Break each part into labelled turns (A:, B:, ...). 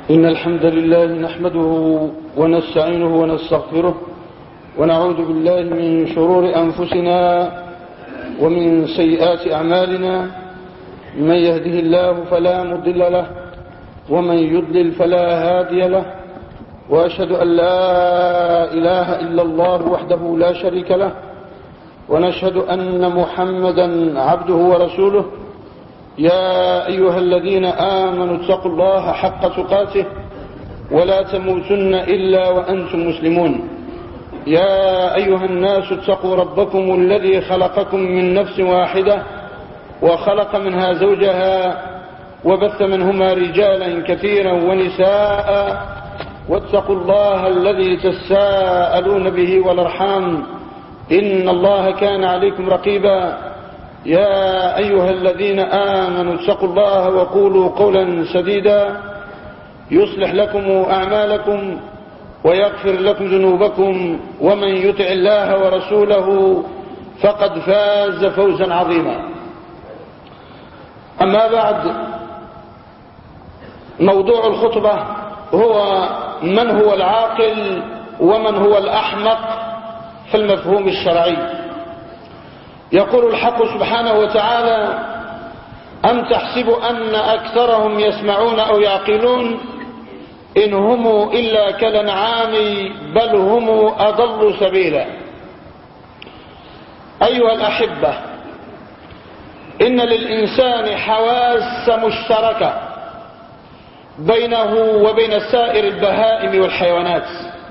A: إن الحمد لله نحمده ونستعينه ونستغفره ونعوذ بالله من شرور أنفسنا ومن سيئات أعمالنا. من يهده الله فلا مضل له ومن يضلل فلا هادي له، وأشهد أن لا إله إلا الله وحده لا شريك له، ونشهد أن محمدا عبده ورسوله. يا أيها الذين آمنوا اتقوا الله حق تقاته ولا تموتن إلا وأنتم مسلمون. يا أيها الناس اتقوا ربكم الذي خلقكم من نفس واحدة وخلق منها زوجها وبث منهما رجالا كثيرا ونساء، واتقوا الله الذي تساءلون به والأرحام إن الله كان عليكم رقيبا. يا أيها الذين آمنوا اتقوا الله وقولوا قولا سديدا يصلح لكم أعمالكم ويغفر لكم ذنوبكم، ومن يطع الله ورسوله فقد فاز فوزا عظيما. أما بعد، موضوع الخطبة هو من هو العاقل ومن هو الأحمق في المفهوم الشرعي. يقول الحق سبحانه وتعالى: أم تحسب أن أكثرهم يسمعون أو يعقلون إن هم إلا كالأنعام بل هم أضل سبيلا. أيها الأحبة، إن للإنسان حواس مشتركة بينه وبين سائر البهائم والحيوانات،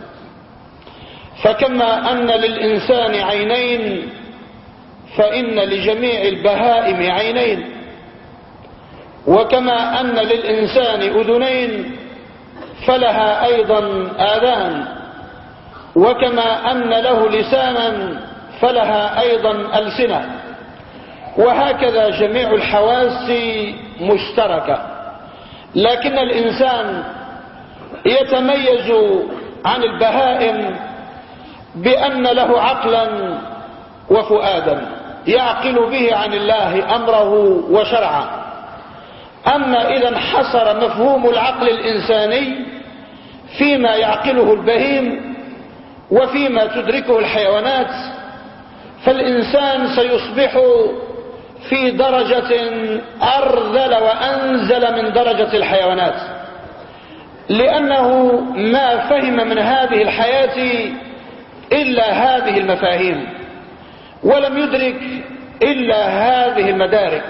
A: فكما أن للإنسان عينين فإن لجميع البهائم عينين، وكما أن للإنسان أذنين فلها أيضا آذان، وكما أن له لسانا فلها أيضا ألسنة، وهكذا جميع الحواس مشتركة. لكن الإنسان يتميز عن البهائم بأن له عقلا وفؤادا يعقل به عن الله أمره وشرعه. أما إذا انحصر مفهوم العقل الإنساني فيما يعقله البهيم وفيما تدركه الحيوانات، فالإنسان سيصبح في درجة أرذل وأنزل من درجة الحيوانات، لأنه ما فهم من هذه الحياة إلا هذه المفاهيم، ولم يدرك إلا هذه المدارك.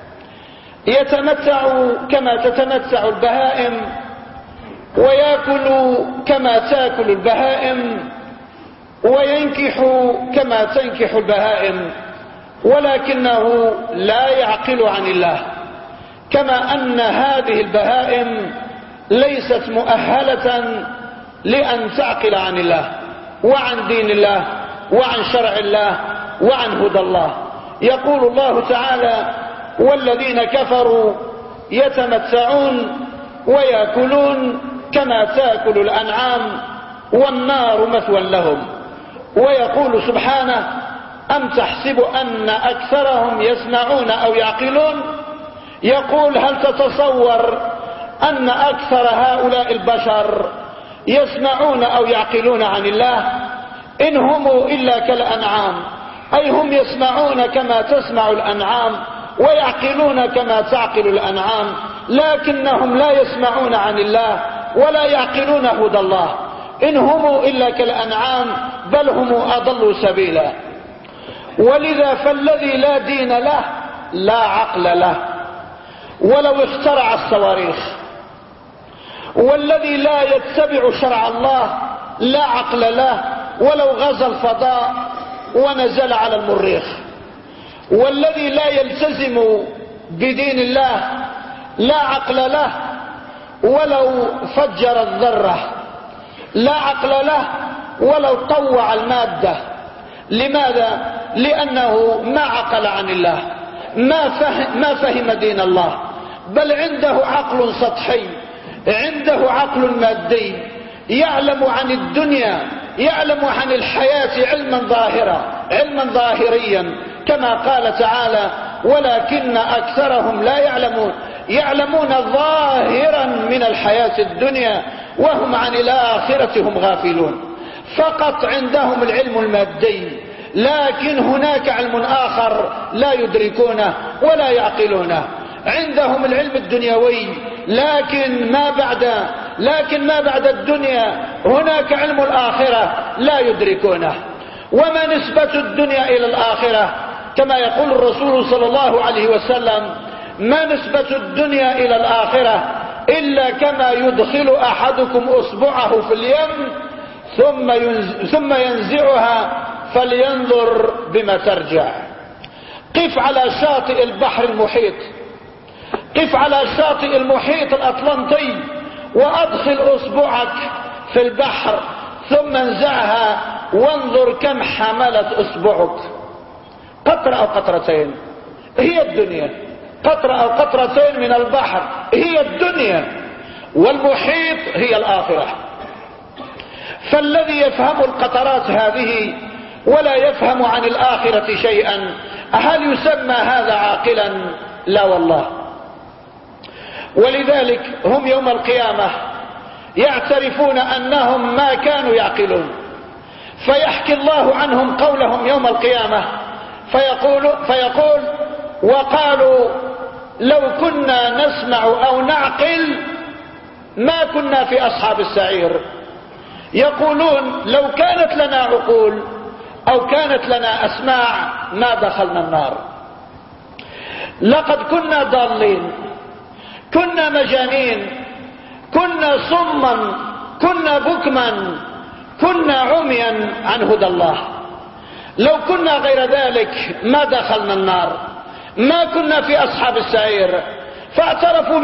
A: يتمتع كما تتمتع البهائم، ويأكل كما تأكل البهائم، وينكح كما تنكح البهائم، ولكنه لا يعقل عن الله. كما أن هذه البهائم ليست مؤهلة لأن تعقل عن الله وعن دين الله وعن شرع الله وعن هدى الله. يقول الله تعالى: والذين كفروا يتمتعون ويأكلون كما تأكل الأنعام والنار مثوى لهم. ويقول سبحانه: أم تحسب أن أكثرهم يسمعون أو يعقلون. يقول: هل تتصور أن أكثر هؤلاء البشر يسمعون أو يعقلون عن الله؟ إن هم إلا كالأنعام، أي هم يسمعون كما تسمع الأنعام ويعقلون كما تعقل الأنعام، لكنهم لا يسمعون عن الله ولا يعقلون هدى الله. إن هم إلا كالأنعام بل هم أضل سبيلا. ولذا فالذي لا دين له لا عقل له ولو اخترع الصواريخ، والذي لا يتبع شرع الله لا عقل له ولو غزا الفضاء ونزل على المريخ، والذي لا يلتزم بدين الله لا عقل له ولو فجر الذرة، لا عقل له ولو طوع المادة. لماذا؟ لأنه ما عقل عن الله، ما فهم دين الله، بل عنده عقل سطحي، عنده عقل مادي، يعلم عن الدنيا، يعلم عن الحياة علما ظاهريا، كما قال تعالى: ولكن أكثرهم لا يعلمون. يعلمون ظاهرا من الحياة الدنيا وهم عن الآخرة هم غافلون. فقط عندهم العلم المادي، لكن هناك علم آخر لا يدركونه ولا يعقلونه. عندهم العلم الدنيوي، لكن ما بعد الدنيا هناك علم الآخرة لا يدركونه. وما نسبة الدنيا إلى الآخرة؟ كما يقول الرسول صلى الله عليه وسلم: ما نسبة الدنيا إلى الآخرة إلا كما يدخل أحدكم أصبعه في اليم ثم ينزعها فلينظر بما ترجع. قف على شاطئ البحر المحيط، قف على شاطئ المحيط الأطلنطي وأدخل أصبعك في البحر ثم انزعها وانظر كم حملت أصبعك. قطرة أو قطرتين هي الدنيا، قطرة أو قطرتين من البحر هي الدنيا، والمحيط هي الآخرة. فالذي يفهم القطرات هذه ولا يفهم عن الآخرة شيئا، هل يسمى هذا عاقلا؟ لا والله. ولذلك هم يوم القيامة يعترفون أنهم ما كانوا يعقلون، فيحكي الله عنهم قولهم يوم القيامة فيقول: وقالوا لو كنا نسمع أو نعقل ما كنا في أصحاب السعير. يقولون لو كانت لنا عقول أو كانت لنا أسماع ما دخلنا النار. لقد كنا ضالين، كنا مجانين، كنا صما، كنا بكما، كنا عميا عن هدى الله. لو كنا غير ذلك ما دخلنا النار، ما كنا في أصحاب السعير. فاعترفوا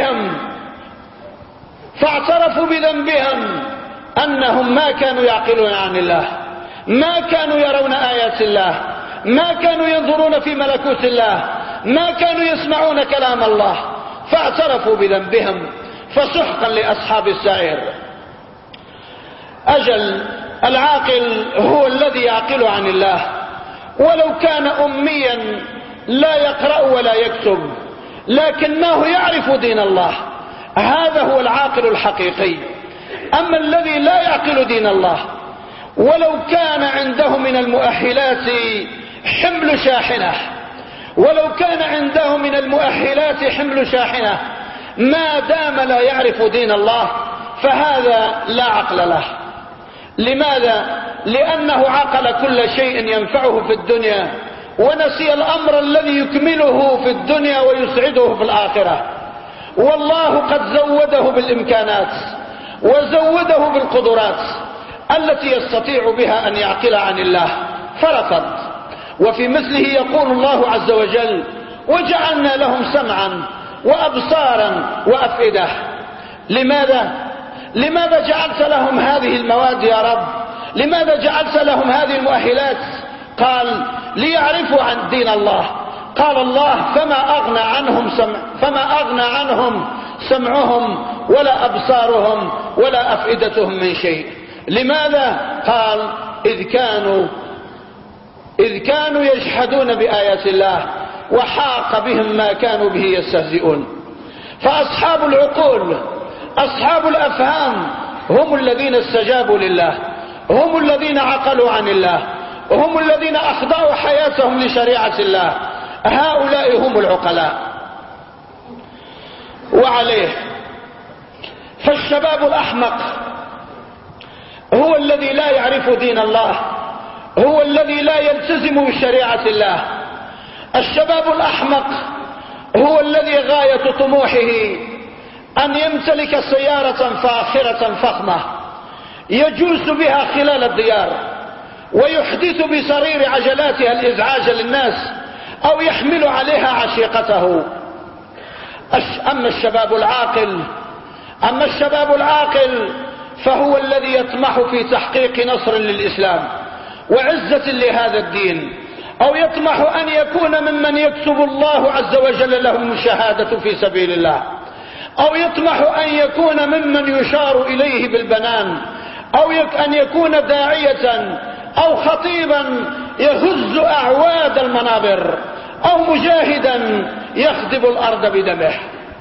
A: بذنبهم أنهم ما كانوا يعقلون عن الله، ما كانوا يرون آيات الله، ما كانوا ينظرون في ملكوت الله، ما كانوا يسمعون كلام الله، فاعترفوا بذنبهم. فسحقا لأصحاب السعير. أجل العاقل هو الذي يعقل عن الله، ولو كان أميا لا يقرأ ولا يكتب لكنه يعرف دين الله، هذا هو العاقل الحقيقي. أما الذي لا يعقل دين الله ولو كان عنده من المؤهلات حمل شاحنة، ولو كان عنده من المؤهلات حمل شاحنة، ما دام لا يعرف دين الله فهذا لا عقل له. لماذا؟ لأنه عقل كل شيء ينفعه في الدنيا ونسي الأمر الذي يكمله في الدنيا ويسعده في الآخرة. والله قد زوده بالإمكانات وزوده بالقدرات التي يستطيع بها أن يعقل عن الله، فرفض. وفي مثله يقول الله عز وجل: وجعلنا لهم سمعا وأبصارا وأفئدة. لماذا جعلت لهم هذه المواد يا رب؟ لماذا جعلت لهم هذه المؤهلات؟ قال: ليعرفوا عن دين الله. قال الله: فما أغنى عنهم سمعهم ولا أبصارهم ولا أفئدتهم من شيء. لماذا؟ قال: إذ كانوا يجحدون بآيات الله وحاق بهم ما كانوا به يستهزئون. فأصحاب العقول، أصحاب الأفهام، هم الذين استجابوا لله، هم الذين عقلوا عن الله، هم الذين أخضعوا حياتهم لشريعة الله. هؤلاء هم العقلاء. وعليه فالشباب الأحمق هو الذي لا يعرف دين الله، هو الذي لا يلتزم بشريعة الله. الشباب الأحمق هو الذي غاية طموحه أن يمتلك سيارة فاخرة فخمة يجوز بها خلال الديار ويحدث بسرير عجلاتها الإزعاج للناس أو يحمل عليها عشيقته. أما الشباب العاقل فهو الذي يطمح في تحقيق نصر للإسلام وعزة لهذا الدين، أو يطمح أن يكون ممن يكتب الله عز وجل لهم الشهادة في سبيل الله، أو يطمح أن يكون ممن يشار إليه بالبنان، أو أن يكون داعية أو خطيبا يهز أعواد المنابر، أو مجاهدا يخضب الأرض بدمه.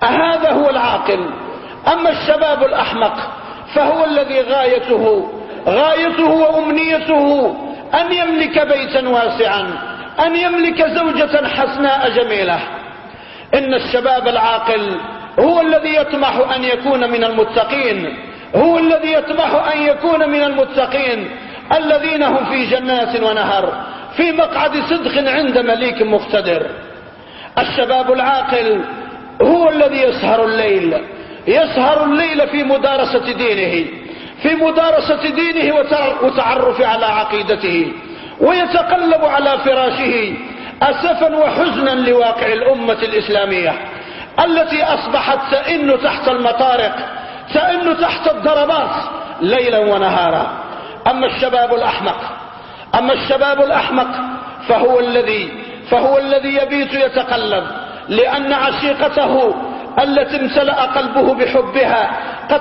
A: هذا هو العاقل. أما الشباب الأحمق فهو الذي غايته وأمنيته أن يملك بيتا واسعا، أن يملك زوجة حسناء جميلة. إن الشباب العاقل هو الذي يطمح أن يكون من المتقين، هو الذي يطمح أن يكون من المتقين الذين هم في جنات ونهر في مقعد صدق عند مليك مقتدر. الشباب العاقل هو الذي يسهر الليل في مدارسة دينه وتعرف على عقيدته، ويتقلب على فراشه أسفا وحزنا لواقع الأمة الإسلامية التي أصبحت تئن تحت المطارق، تئن تحت الضربات ليلا ونهارا. أما الشباب الأحمق فهو الذي يبيت يتقلب لأن عشيقته التي امتلأ قلبه بحبها قد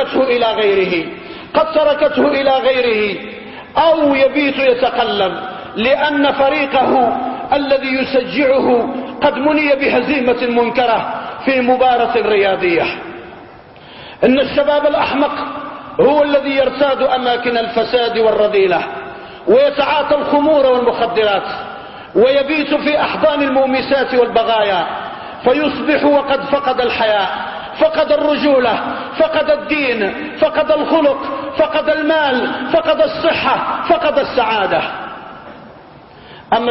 A: تركته إلى غيره، أو يبيت يتقلب لأن فريقه الذي يشجعه قد مني بهزيمة منكرة في مباراة رياضية. إن الشباب الأحمق هو الذي يرتاد أماكن الفساد والرذيلة، ويتعاطى الخمور والمخدرات، ويبيت في أحضان المومسات والبغايا، فيصبح وقد فقد الحياء، فقد الرجولة، فقد الدين، فقد الخلق، فقد المال، فقد الصحة، فقد السعادة. أما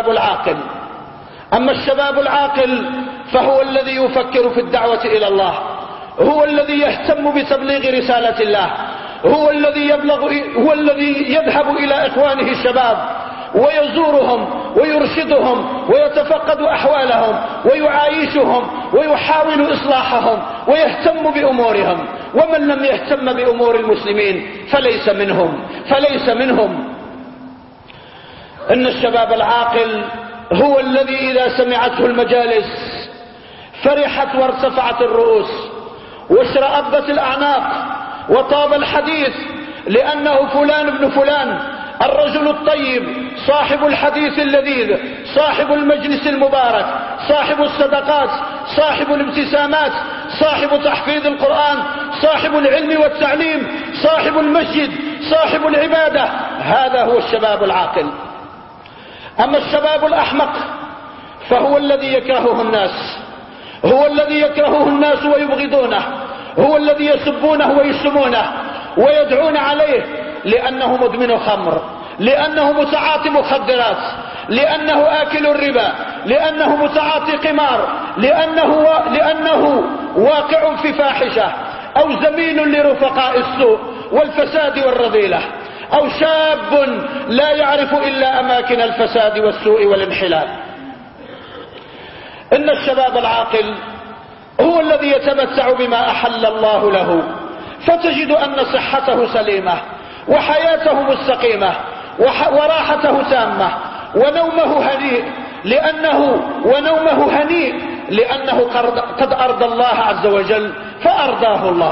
A: الشباب العاقل فهو الذي يفكر في الدعوة إلى الله، هو الذي يهتم بتبليغ رسالة الله، هو الذي يذهب إلى إخوانه الشباب ويزورهم ويرشدهم ويتفقد أحوالهم ويعايشهم ويحاول إصلاحهم ويهتم بأمورهم. ومن لم يهتم بأمور المسلمين فليس منهم. إن الشباب العاقل هو الذي إذا سمعته المجالس فرحت وارتفعت الرؤوس واشرأبت الأعناق وطاب الحديث، لأنه فلان ابن فلان الرجل الطيب، صاحب الحديث اللذيذ، صاحب المجلس المبارك، صاحب الصدقات، صاحب الابتسامات، صاحب تحفيظ القرآن، صاحب العلم والتعليم، صاحب المسجد، صاحب العبادة. هذا هو الشباب العاقل. أما الشباب الأحمق فهو الذي يكرهه الناس، هو الذي يكرهه الناس ويبغضونه، هو الذي يسبونه ويشتمونه ويدعون عليه، لأنه مدمن خمر، لأنه متعاطي مخدرات، لأنه آكل الربا، لأنه متعاطي قمار، لأنه واقع في فاحشة، أو زميل لرفقاء السوء والفساد والرذيلة، أو شاب لا يعرف إلا أماكن الفساد والسوء والانحلال. إن الشباب العاقل هو الذي يتمتع بما أحل الله له، فتجد أن صحته سليمة وحياته مستقيمة وراحته تامة ونومه هنيء لأنه قد أرضى الله عز وجل فأرضاه الله.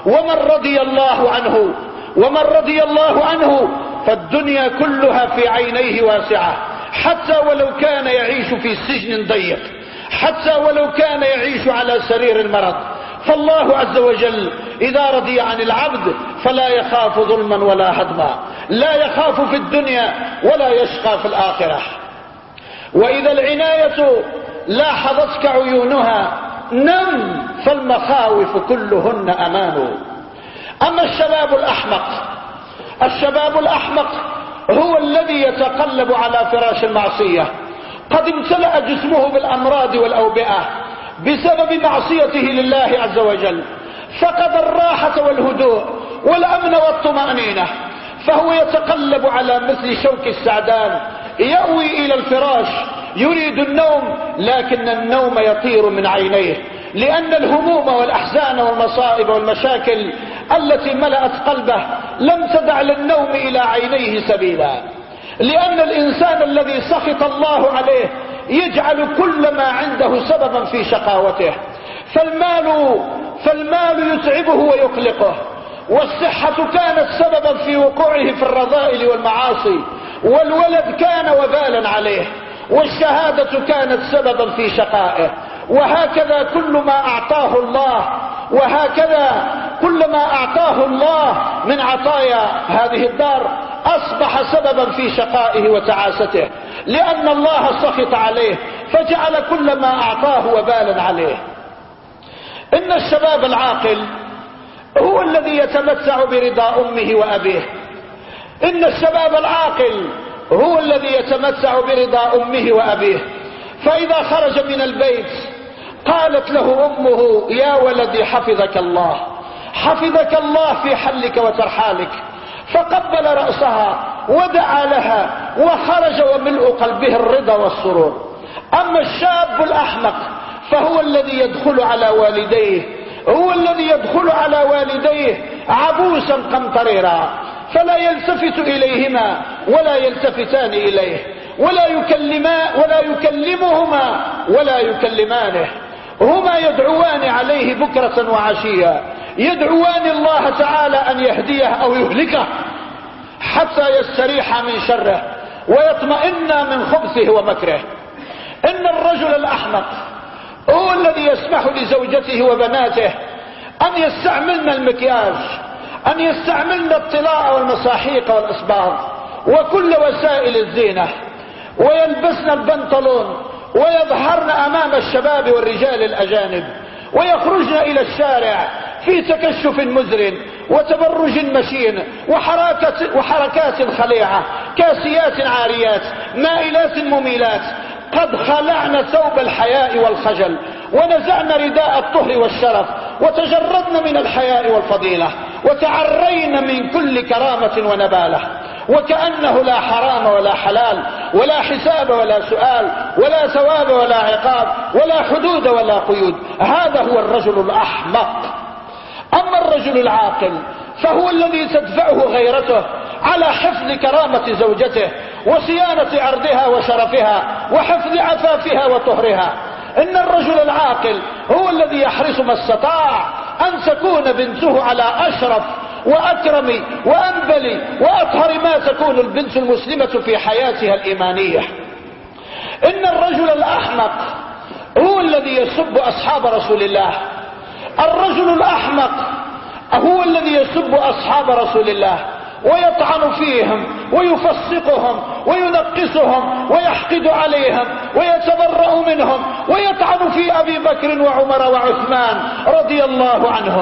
A: ومن رضي الله عنه فالدنيا كلها في عينيه واسعة، حتى ولو كان يعيش في سجن ضيق، حتى ولو كان يعيش على سرير المرض، فالله عز وجل إذا رضي عن العبد فلا يخاف ظلما ولا هضما، لا يخاف في الدنيا ولا يشقى في الآخرة. وإذا العناية لاحظتك عيونها نم، فالمخاوف كلهن أمان. أما الشباب الأحمق هو الذي يتقلب على فراش المعصية، قد امتلأ جسمه بالأمراض والأوبئة بسبب معصيته لله عز وجل، فقد الراحة والهدوء والأمن والطمأنينة، فهو يتقلب على مثل شوك السعدان، يأوي إلى الفراش يريد النوم، لكن النوم يطير من عينيه، لأن الهموم والأحزان والمصائب والمشاكل التي ملأت قلبه لم تدع للنوم إلى عينيه سبيلا. لأن الإنسان الذي سخط الله عليه يجعل كل ما عنده سببا في شقاوته، فالمال يتعبه ويقلقه، والصحة كانت سببا في وقوعه في الرذائل والمعاصي، والولد كان وبالا عليه، والشهادة كانت سببا في شقائه، وهكذا كل ما أعطاه الله، وهكذا كل ما أعطاه الله من عطايا هذه الدار أصبح سببا في شقائه وتعاسته، لأن الله سخط عليه فجعل كل ما أعطاه وبالا عليه. إن الشباب العاقل هو الذي يتمتع برضا أمه وأبيه. إن الشباب العاقل هو الذي يتمتع برضا أمه وأبيه. فإذا خرج من البيت قالت له أمه: يا ولدي حفظك الله، حفظك الله في حلك وترحالك، فقبل رأسها ودعا لها وخرج وملء قلبه الرضا والسرور. أما الشاب الأحمق فهو الذي يدخل على والديه، هو الذي يدخل على والديه عبوسا قمطريرا، فلا يلتفت إليهما ولا يلتفتان إليه، ولا يكلمهما ولا يكلمانه. هما يدعوان عليه بكرة وعشيا، يدعوان الله تعالى أن يهديه أو يهلكه حتى يستريح من شره ويطمئن من خبثه ومكره. إن الرجل الأحمق هو الذي يسمح لزوجته وبناته أن يستعملن المكياج، أن يستعملن الطلاء والمساحيق والأصباغ وكل وسائل الزينة، ويلبسن البنطلون ويظهرن أمام الشباب والرجال الأجانب، ويخرجن إلى الشارع في تكشف مزر وتبرج مشين وحركات خليعة، كاسيات عاريات مائلات مميلات، قد خلعن ثوب الحياء والخجل ونزعن رداء الطهر والشرف، وتجردن من الحياء والفضيلة، وتعرين من كل كرامة ونبالة، وكأنه لا حرام ولا حلال ولا حساب ولا سؤال ولا ثواب ولا عقاب ولا حدود ولا قيود. هذا هو الرجل الأحمق. أما الرجل العاقل فهو الذي تدفعه غيرته على حفظ كرامة زوجته وصيانة عرضها وشرفها وحفظ عفافها وطهرها. إن الرجل العاقل هو الذي يحرص ما استطاع أن تكون بنته على أشرف وأكرم وأنبل وأطهر ما تكون البنت المسلمة في حياتها الإيمانية. إن الرجل الأحمق هو الذي يسب أصحاب رسول الله. الرجل الأحمق هو الذي يسب أصحاب رسول الله ويطعن فيهم ويفسقهم وينقصهم ويحقد عليهم ويتبرأ منهم ويطعن في أبي بكر وعمر وعثمان رضي الله عنهم،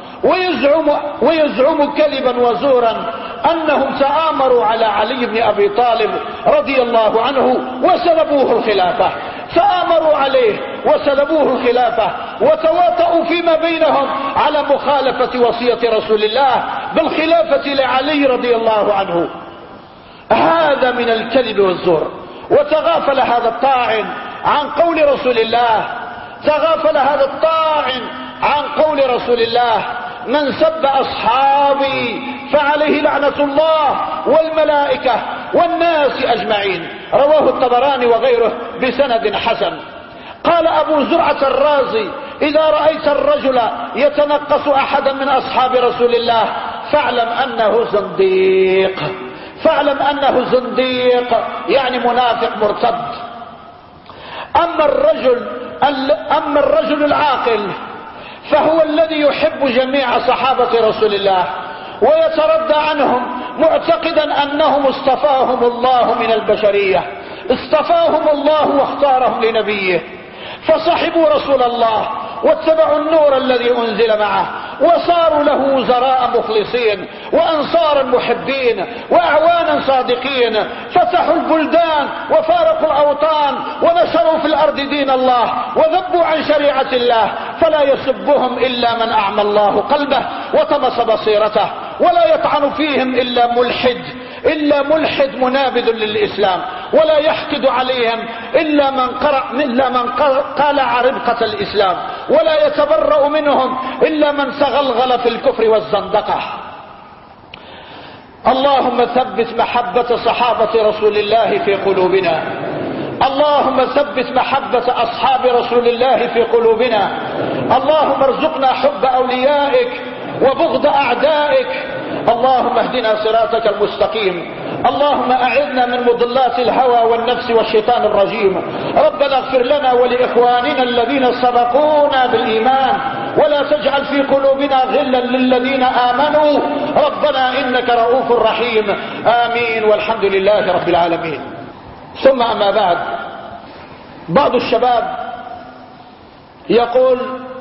A: ويزعم كذبا وزورا أنهم تآمروا على علي بن أبي طالب رضي الله عنه وسلبوه الخلافة، تآمروا عليه وسلبوه الخلافة، وتواطؤوا فيما بينهم على مخالفة وصية رسول الله بالخلافة لعلي رضي الله عنه. هذا من الكذب والزور. وتغافل هذا الطاعن عن قول رسول الله، تغافل هذا الطاعن عن قول رسول الله: من سب أصحابي فعليه لعنة الله والملائكة والناس أجمعين. رواه الطبراني وغيره بسند حسن. قال أبو زرعة الرازي: إذا رأيت الرجل يتنقص أحدا من أصحاب رسول الله فاعلم أنه زنديق، فاعلم أنه زنديق يعني منافق مرتد. أما الرجل العاقل فهو الذي يحب جميع صحابة رسول الله ويتردى عنهم معتقدا أنهم اصطفاهم الله من البشرية، اصطفاهم الله واختارهم لنبيه، فصحبوا رسول الله واتبعوا النور الذي أنزل معه وصاروا له وزراء مخلصين وأنصارا محبين وأعوانا صادقين، فتحوا البلدان وفارقوا الأوطان ونشروا في الأرض دين الله وذبوا عن شريعة الله. فلا يسبهم إلا من أعمى الله قلبه وطمس بصيرته، ولا يطعن فيهم إلا ملحد منابذ للإسلام، ولا يحقد عليهم إلا من قالع ربقة الإسلام، ولا يتبرأ منهم إلا من تغلغل في الكفر والزندقة. اللهم ثبت محبة صحابة رسول الله في قلوبنا، اللهم ثبت محبة أصحاب رسول الله في قلوبنا، اللهم ارزقنا حب أوليائك وبغض أعدائك، اللهم اهدنا صراطك المستقيم، اللهم أعذنا من مضلات الهوى والنفس والشيطان الرجيم. ربنا اغفر لنا ولإخواننا الذين سبقونا بالإيمان ولا تجعل في قلوبنا غلا للذين آمنوا ربنا إنك رؤوف رحيم. آمين والحمد لله رب العالمين. ثم أما بعد، بعض الشباب يقول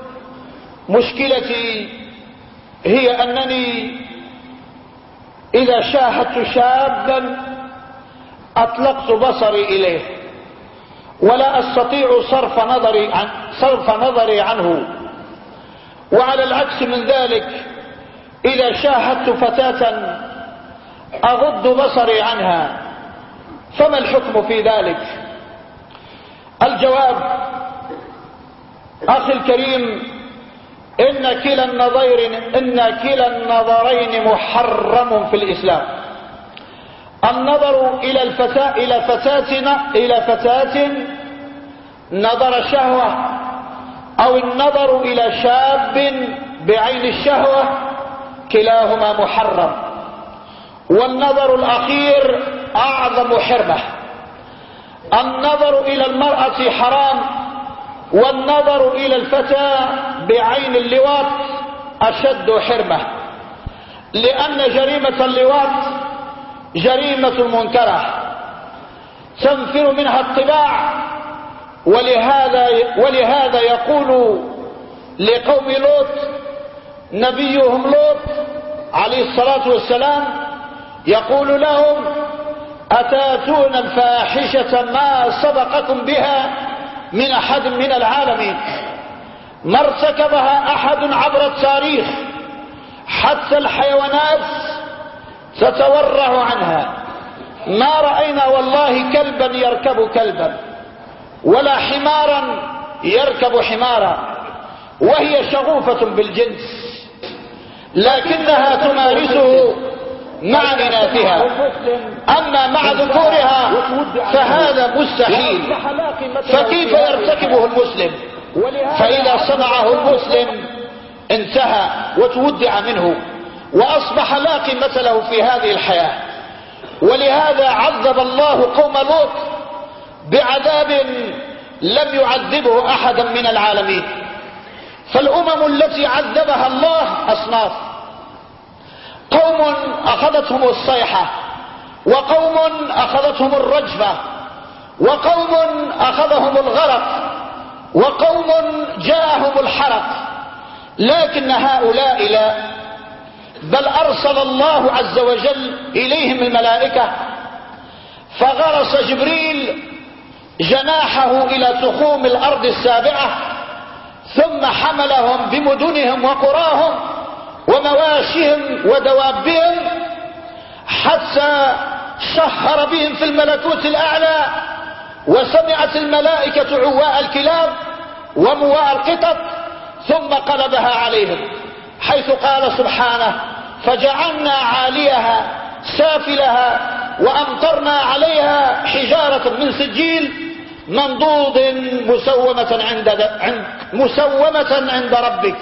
A: مشكلتي هي أنني إذا شاهدت شابا أطلقت بصري إليه ولا أستطيع صرف نظري عنه، وعلى العكس من ذلك إذا شاهدت فتاة أغض بصري عنها، فما الحكم في ذلك؟ الجواب: أخي الكريم، إن كلا النظرين محرم في الإسلام. النظر إلى فتاة نظر شهوة، أو النظر إلى شاب بعين الشهوة، كلاهما محرم، والنظر الأخير أعظم حرمة. النظر إلى المرأة حرام، والنظر إلى الفتى بعين اللواط أشد حرمة، لأن جريمة اللواط جريمة منكرة تنفر منها الطباع. ولهذا يقول لقوم لوط نبيهم لوط عليه الصلاة والسلام، يقول لهم: أتاتون الفاحشة ما سبقكم بها من أحد من العالمين، ما ارتكبها أحد عبر التاريخ، حتى الحيوانات تتورع عنها. ما رأينا والله كلبا يركب كلبا، ولا حمارا يركب حمارا، وهي شغوفة بالجنس، لكنها تمارسه مع إناثها، أما مع ذكورها فهذا مستحيل. فكيف يرتكبه المسلم؟ فإذا صنعه المسلم انتهى وتودع منه، وأصبح لا قيمة له في هذه الحياة. ولهذا عذب الله قوم لوط بعذاب لم يعذبه أحدا من العالمين. فالأمم التي عذبها الله أصناف: قوم أخذتهم الصيحة، وقوم أخذتهم الرجفة، وقوم أخذهم الغرق، وقوم جاءهم الحرق. لكن هؤلاء لا، بل أرسل الله عز وجل إليهم الملائكة، فغرس جبريل جناحه إلى تخوم الأرض السابعة، ثم حملهم بمدنهم وقراهم ومواشهم ودوابهم، حتى شهر بهم في الملكوت الأعلى، وسمعت الملائكة عواء الكلاب ومواء القطط، ثم قلبها عليهم، حيث قال سبحانه: فجعلنا عاليها سافلها وأمطرنا عليها حجارة من سجيل منضود مسومة عند ربك،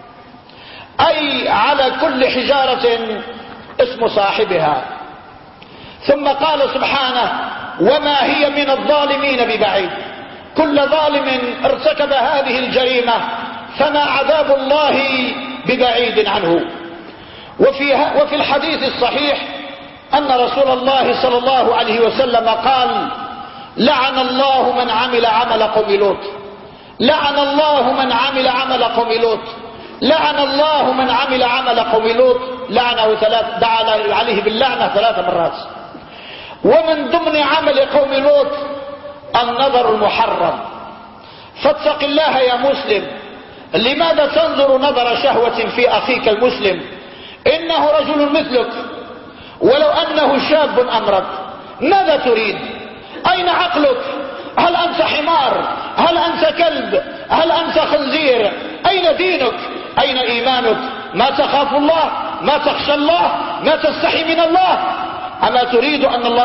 A: أي على كل حجارة اسم صاحبها. ثم قال سبحانه: وما هي من الظالمين ببعيد. كل ظالم ارتكب هذه الجريمة فما عذاب الله ببعيد عنه. وفي الحديث الصحيح أن رسول الله صلى الله عليه وسلم قال: لعن الله من عمل عمل قوم لوط، لعن الله من عمل عمل قوم لوط، لعن الله من عمل عمل قوم لوط. لعنه دعا عليه باللعنة 3 مرات. ومن ضمن عمل قوم لوط النظر المحرم. فاتق الله يا مسلم، لماذا تنظر نظر شهوة في أخيك المسلم؟ إنه رجل مثلك، ولو أنه شاب أمرد. ماذا تريد؟ أين عقلك؟ هل أنت حمار؟ هل أنت كلب؟ هل أنت خنزير؟ أين دينك؟ أين إيمانك؟ ما تخاف الله؟ ما تخشى الله؟ ما تستحي من الله؟ أما تريد أن الله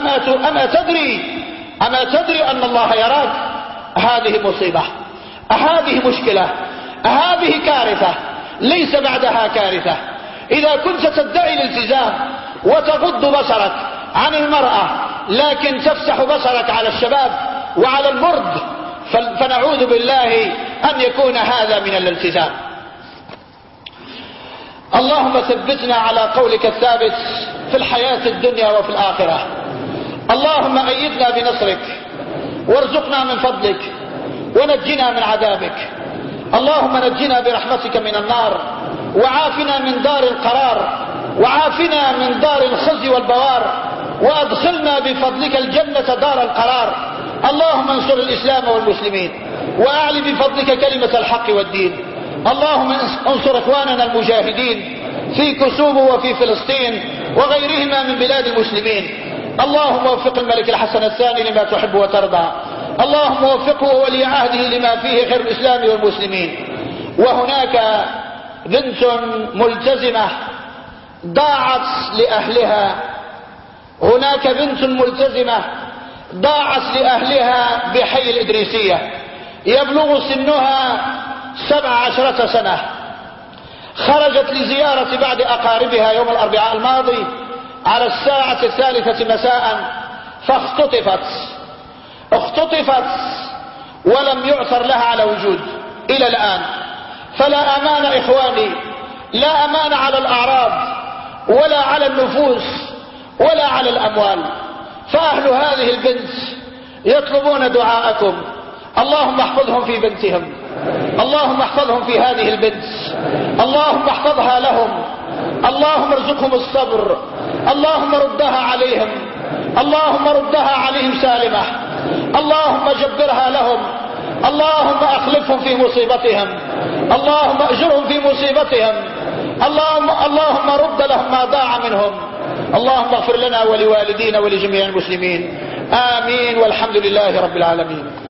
A: أما تدري أن الله يراك؟ هذه مصيبة، هذه مشكلة، هذه كارثة، ليس بعدها كارثة. إذا كنت تدعي الالتزام وتغض بصرك عن المرأة، لكن تفسح بصرك على الشباب وعلى المرد، فنعوذ بالله أن يكون هذا من الالتزام. اللهم ثبتنا على قولك الثابت في الحياة الدنيا وفي الآخرة. اللهم أيدنا بنصرك وارزقنا من فضلك ونجنا من عذابك. اللهم نجنا برحمتك من النار، وعافنا من دار القرار، وعافنا من دار الخزي والبوار، وأدخلنا بفضلك الجنة دار القرار. اللهم انصر الإسلام والمسلمين، وأعلي بفضلك كلمة الحق والدين. اللهم انصر إخواننا المجاهدين في كسوب وفي فلسطين وغيرهما من بلاد المسلمين. اللهم وفق الملك الحسن الثاني لما تحب وترضى. اللهم وفقه وولي عهده لما فيه خير الإسلام والمسلمين. وهناك بنت ملتزمة ضاعت لأهلها، هناك بنت ملتزمة ضاعت لأهلها بحي الإدريسية، يبلغ سنها 17 سنة. خرجت لزيارة بعض أقاربها يوم الأربعاء الماضي على الساعة 3 مساء، اختطفت ولم يعثر لها على وجود إلى الآن. فلا أمان إخواني، لا أمان على الأعراض ولا على النفوس ولا على الأموال. فأهل هذه البنت يطلبون دعاءكم. اللهم احفظهم في بنتهم، اللهم احفظهم في هذه البنت، اللهم احفظها لهم، اللهم ارزقهم الصبر، اللهم ردها عليهم، اللهم ردها عليهم سالمة، اللهم جبرها لهم، اللهم اخلفهم في مصيبتهم، اللهم اجرهم في مصيبتهم، اللهم رد لهم ما ضاع منهم. اللهم اغفر لنا ولوالدينا ولجميع المسلمين. آمين، والحمد لله رب العالمين.